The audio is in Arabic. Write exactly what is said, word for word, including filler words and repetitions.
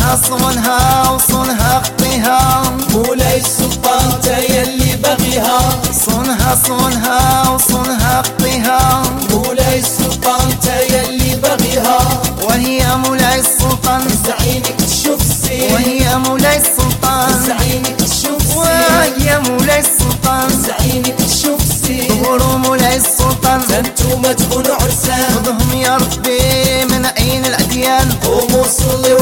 صونها صونها وصونها خطيها، مولاي السلطان تا يلي بغيها، صونها صونها وصونها خطيها، مولاي السلطان تا يلي بغيها، وهي مولاي السلطان زعينك تشوف السين، وهي مولاي السلطان زعينك تشوف السين، وهي مولاي السلطان زعينك تشوف السين، ظهروا مولاي السلطان انتوما تكونوا عرسان، خذهم يا ربي من عين الأديان، قوموا صلوا